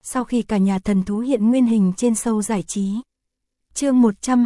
sau khi cả nhà thần thú hiện nguyên hình trên show giải trí. Chương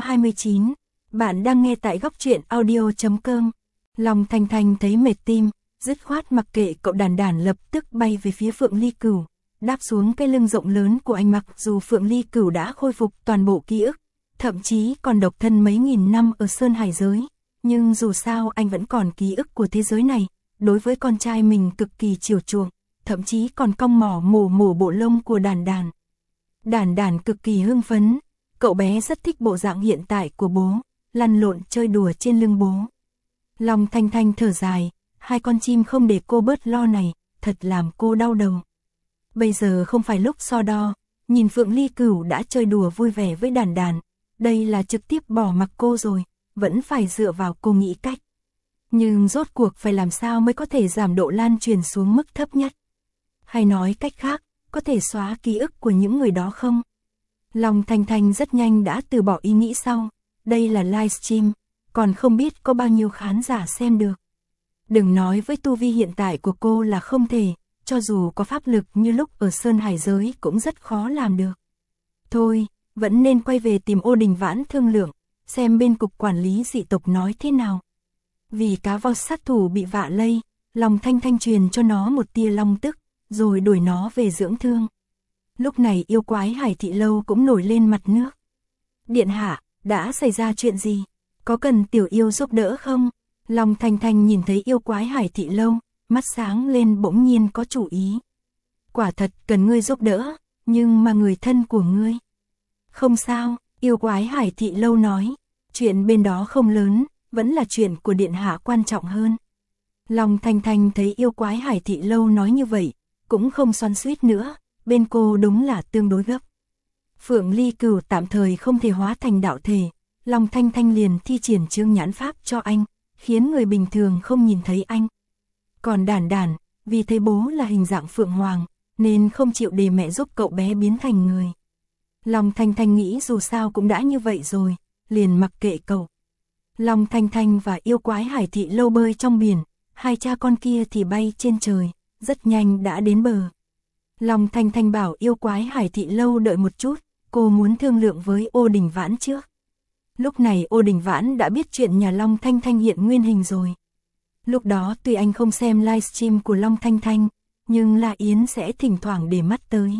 129, bạn đang nghe tại góc truyện audio.com. Long Thanh Thanh thấy mệt tim, dứt khoát mặc kệ cậu Đản Đản lập tức bay về phía Phượng Ly Cửu, đáp xuống cái lưng rộng lớn của anh. Mặc dù Phượng Ly Cửu đã khôi phục toàn bộ ký ức, thậm chí còn độc thân mấy nghìn năm ở Sơn Hải giới, nhưng dù sao anh vẫn còn ký ức của thế giới này, đối với con trai mình cực kỳ chiều chuộng, thậm chí còn cong mỏ mổ bộ lông của Đản Đản. Đản Đản cực kỳ hưng phấn, cậu bé rất thích bộ dạng hiện tại của bố, lăn lộn chơi đùa trên lưng bố. Long Thanh Thanh thở dài, hai con chim không để cô bớt lo này, thật làm cô đau đầu. Bây giờ không phải lúc so đo, nhìn Phượng Ly Cửu đã chơi đùa vui vẻ với Đản Đản, đây là trực tiếp bỏ mặc cô rồi, vẫn phải dựa vào cô nghĩ cách. Nhưng rốt cuộc phải làm sao mới có thể giảm độ lan truyền xuống mức thấp nhất? Hay nói cách khác, có thể xóa ký ức của những người đó không? Long Thanh Thanh rất nhanh đã từ bỏ ý nghĩ sau, đây là livestream, còn không biết có bao nhiêu khán giả xem được. Đừng nói với tu vi hiện tại của cô là không thể, cho dù có pháp lực như lúc ở Sơn Hải giới cũng rất khó làm được. Thôi, vẫn nên quay về tìm Ô Đình Vãn thương lượng, xem bên cục quản lý dị tộc nói thế nào. Vì cá voi sát thủ bị vạ lây, Long Thanh Thanh truyền cho nó một tia long tức, rồi đuổi nó về dưỡng thương. Lúc này yêu quái Hải Thị Lâu cũng nổi lên mặt nước. Điện hạ, đã xảy ra chuyện gì? Có cần tiểu yêu giúp đỡ không? Long Thanh Thanh nhìn thấy yêu quái Hải Thị Lâu, mắt sáng lên bỗng nhiên có chủ ý. Quả thật cần ngươi giúp đỡ, nhưng mà người thân của ngươi. Không sao, yêu quái Hải Thị Lâu nói, chuyện bên đó không lớn, vẫn là chuyện của điện hạ quan trọng hơn. Long Thanh Thanh thấy yêu quái Hải Thị Lâu nói như vậy, cũng không xoắn xuýt nữa, bên cô đúng là tương đối gấp. Phượng Ly Cửu tạm thời không thể hóa thành đạo thể, Long Thanh Thanh liền thi triển chương nhãn pháp cho anh, khiến người bình thường không nhìn thấy anh. Còn Đản Đản, vì thấy bố là hình dạng Phượng Hoàng, nên không chịu để mẹ giúp cậu bé biến thành người. Long Thanh Thanh nghĩ dù sao cũng đã như vậy rồi, liền mặc kệ cậu. Long Thanh Thanh và yêu quái Hải Thị Lâu bơi trong biển, hai cha con kia thì bay trên trời, rất nhanh đã đến bờ. Long Thanh Thanh bảo yêu quái Hải Thị Lâu đợi một chút, cô muốn thương lượng với Ô Đình Vãn trước. Lúc này Ô Đình Vãn đã biết chuyện nhà Long Thanh Thanh hiện nguyên hình rồi. Lúc đó tuy anh không xem livestream của Long Thanh Thanh, nhưng La Yến sẽ thỉnh thoảng để mắt tới.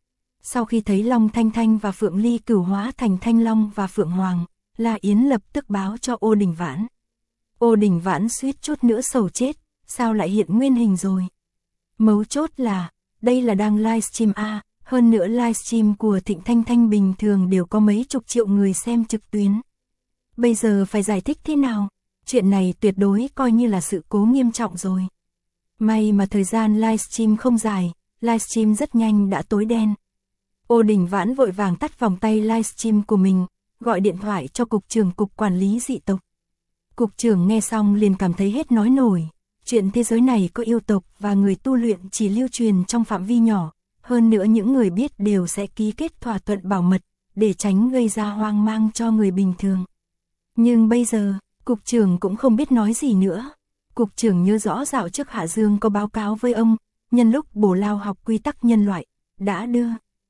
Sau khi thấy Long Thanh Thanh và Phượng Ly Cửu hóa thành Thanh Long và Phượng Hoàng, La Yến lập tức báo cho Ô Đình Vãn. Ô Đình Vãn suýt chút nữa sầu chết, sao lại hiện nguyên hình rồi? Mấu chốt là, đây là đang livestream a, hơn nữa livestream của Thịnh Thanh Thanh bình thường đều có mấy chục triệu người xem trực tuyến. Bây giờ phải giải thích thế nào? Chuyện này tuyệt đối coi như là sự cố nghiêm trọng rồi. May mà thời gian livestream không dài, livestream rất nhanh đã tối đen. Ô Đình Vãn vội vàng tắt vòng tay livestream của mình, gọi điện thoại cho cục trưởng cục quản lý dị tộc. Cục trưởng nghe xong liền cảm thấy hết nói nổi. Chuyện thế giới này có yêu tộc và người tu luyện chỉ lưu truyền trong phạm vi nhỏ, hơn nữa những người biết đều sẽ ký kết thỏa thuận bảo mật, để tránh gây ra hoang mang cho người bình thường. Nhưng bây giờ, cục trưởng cũng không biết nói gì nữa. Cục trưởng nhớ rõ dạo trước Hạ Dương có báo cáo với ông, nhân lúc Bổ Lao học quy tắc nhân loại, đã đưa.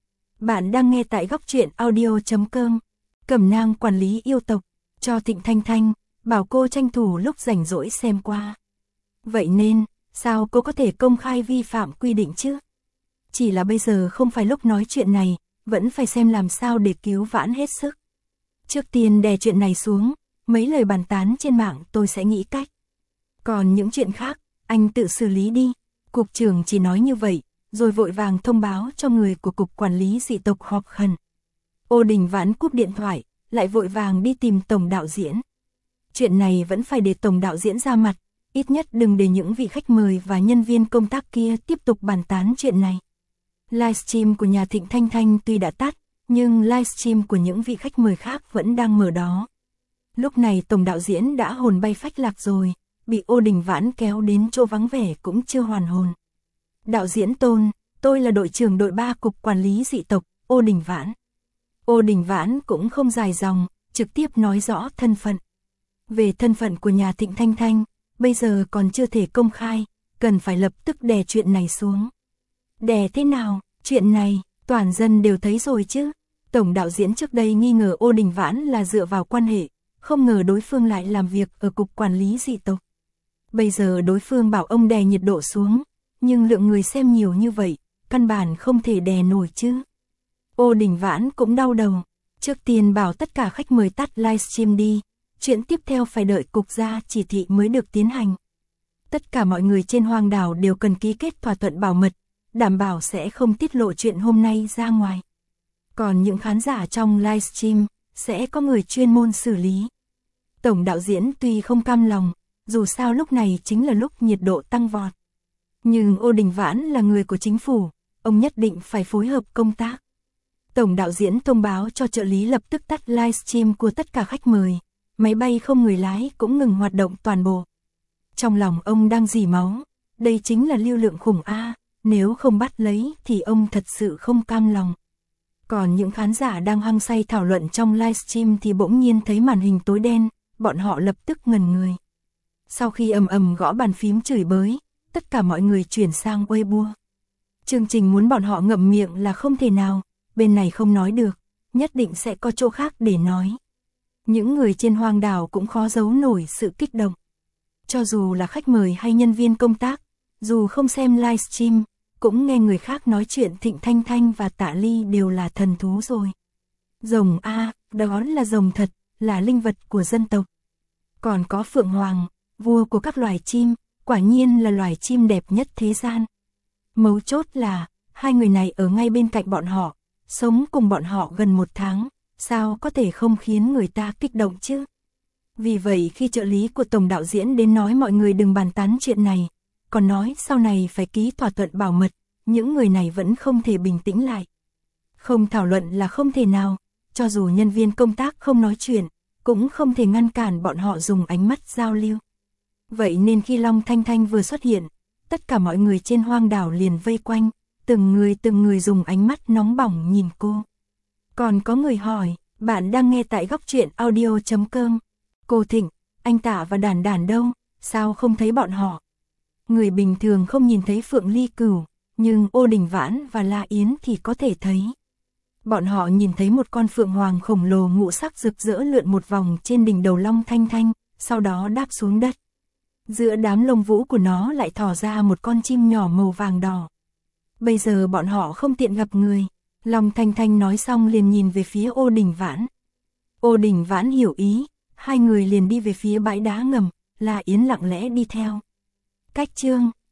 Bạn đang nghe tại góc truyện audio.com, Cẩm Nang quản lý yêu tộc, cho Thịnh Thanh Thanh, bảo cô tranh thủ lúc rảnh rỗi xem qua. Vậy nên, sao cô có thể công khai vi phạm quy định chứ? Chỉ là bây giờ không phải lúc nói chuyện này, vẫn phải xem làm sao để cứu vãn hết sức. Trước tiên đè chuyện này xuống, mấy lời bàn tán trên mạng tôi sẽ nghĩ cách. Còn những chuyện khác, anh tự xử lý đi. Cục trưởng chỉ nói như vậy, rồi vội vàng thông báo cho người của cục quản lý dị tộc họp khẩn. Ô Đình Vãn cúp điện thoại, lại vội vàng đi tìm tổng đạo diễn. Chuyện này vẫn phải để tổng đạo diễn ra mặt, ít nhất đừng để những vị khách mời và nhân viên công tác kia tiếp tục bàn tán chuyện này. Livestream của nhà Thịnh Thanh Thanh tuy đã tắt, nhưng livestream của những vị khách mời khác vẫn đang mở đó. Lúc này tổng đạo diễn đã hồn bay phách lạc rồi, bị Ô Đình Vãn kéo đến chỗ vắng vẻ cũng chưa hoàn hồn. Đạo diễn Tôn, tôi là đội trưởng đội 3 cục quản lý dị tộc, Ô Đình Vãn. Ô Đình Vãn cũng không dài dòng, trực tiếp nói rõ thân phận. Về thân phận của nhà Thịnh Thanh Thanh, bây giờ còn chưa thể công khai, cần phải lập tức đè chuyện này xuống. Đè thế nào? Chuyện này, Toàn dân đều thấy rồi chứ. Tổng đạo diễn trước đây nghi ngờ Ô Đình Vãn là dựa vào quan hệ, không ngờ đối phương lại làm việc ở cục quản lý dị tộc. Bây giờ đối phương bảo ông đè nhiệt độ xuống, nhưng lượng người xem nhiều như vậy, căn bản không thể đè nổi chứ. Ô Đình Vãn cũng đau đầu, trước tiên bảo tất cả khách mời tắt livestream đi, chuyện tiếp theo phải đợi cục ra chỉ thị mới được tiến hành. Tất cả mọi người trên hoang đảo đều cần ký kết thỏa thuận bảo mật, đảm bảo sẽ không tiết lộ chuyện hôm nay ra ngoài. Còn những khán giả trong livestream, sẽ có người chuyên môn xử lý. Tổng đạo diễn tuy không cam lòng, dù sao lúc này chính là lúc nhiệt độ tăng vọt. Nhưng Ô Đình Vãn là người của chính phủ, ông nhất định phải phối hợp công tác. Tổng đạo diễn thông báo cho trợ lý lập tức tắt livestream của tất cả khách mời, máy bay không người lái cũng ngừng hoạt động toàn bộ. Trong lòng ông đang rỉ máu, đây chính là lưu lượng khủng A, nếu không bắt lấy thì ông thật sự không cam lòng. Còn những khán giả đang hăng say thảo luận trong livestream thì bỗng nhiên thấy màn hình tối đen, bọn họ lập tức ngẩn người. Sau khi ầm ầm gõ bàn phím chửi bới, tất cả mọi người chuyển sang Weibo. Chương trình muốn bọn họ ngậm miệng là không thể nào, bên này không nói được, nhất định sẽ có chỗ khác để nói. Những người trên hoang đảo cũng khó giấu nổi sự kích động. Cho dù là khách mời hay nhân viên công tác, dù không xem livestream, cũng nghe người khác nói chuyện Thịnh Thanh Thanh và Tạ Ly đều là thần thú rồi. Rồng A, đó là rồng thật, là linh vật của dân tộc. Còn có Phượng Hoàng, vua của các loài chim, quả nhiên là loài chim đẹp nhất thế gian. Mấu chốt là, hai người này ở ngay bên cạnh bọn họ, sống cùng bọn họ gần 1 tháng, sao có thể không khiến người ta kích động chứ? Vì vậy khi trợ lý của tổng đạo diễn đến nói mọi người đừng bàn tán chuyện này, còn nói sau này phải ký thỏa thuận bảo mật, những người này vẫn không thể bình tĩnh lại. Không thảo luận là không thể nào, cho dù nhân viên công tác không nói chuyện, cũng không thể ngăn cản bọn họ dùng ánh mắt giao lưu. Vậy nên khi Long Thanh Thanh vừa xuất hiện, tất cả mọi người trên hoang đảo liền vây quanh, từng người dùng ánh mắt nóng bỏng nhìn cô. Còn có người hỏi, bạn đang nghe tại góc truyện audio.com. Cô Thịnh, anh Tạ và Đản Đản đâu, sao không thấy bọn họ? Người bình thường không nhìn thấy Phượng Ly Cửu, nhưng Ô Đình Vãn và La Yến thì có thể thấy. Bọn họ nhìn thấy một con phượng hoàng khổng lồ ngũ sắc rực rỡ lượn một vòng trên đỉnh đầu Long Thanh Thanh, sau đó đáp xuống đất. Giữa đám lông vũ của nó lại thò ra một con chim nhỏ màu vàng đỏ. Bây giờ bọn họ không tiện gặp người. Long Thanh Thanh nói xong liền nhìn về phía Ô Đình Vãn. Ô Đình Vãn hiểu ý, hai người liền đi về phía bãi đá ngầm, La Yến lặng lẽ đi theo. Cách chương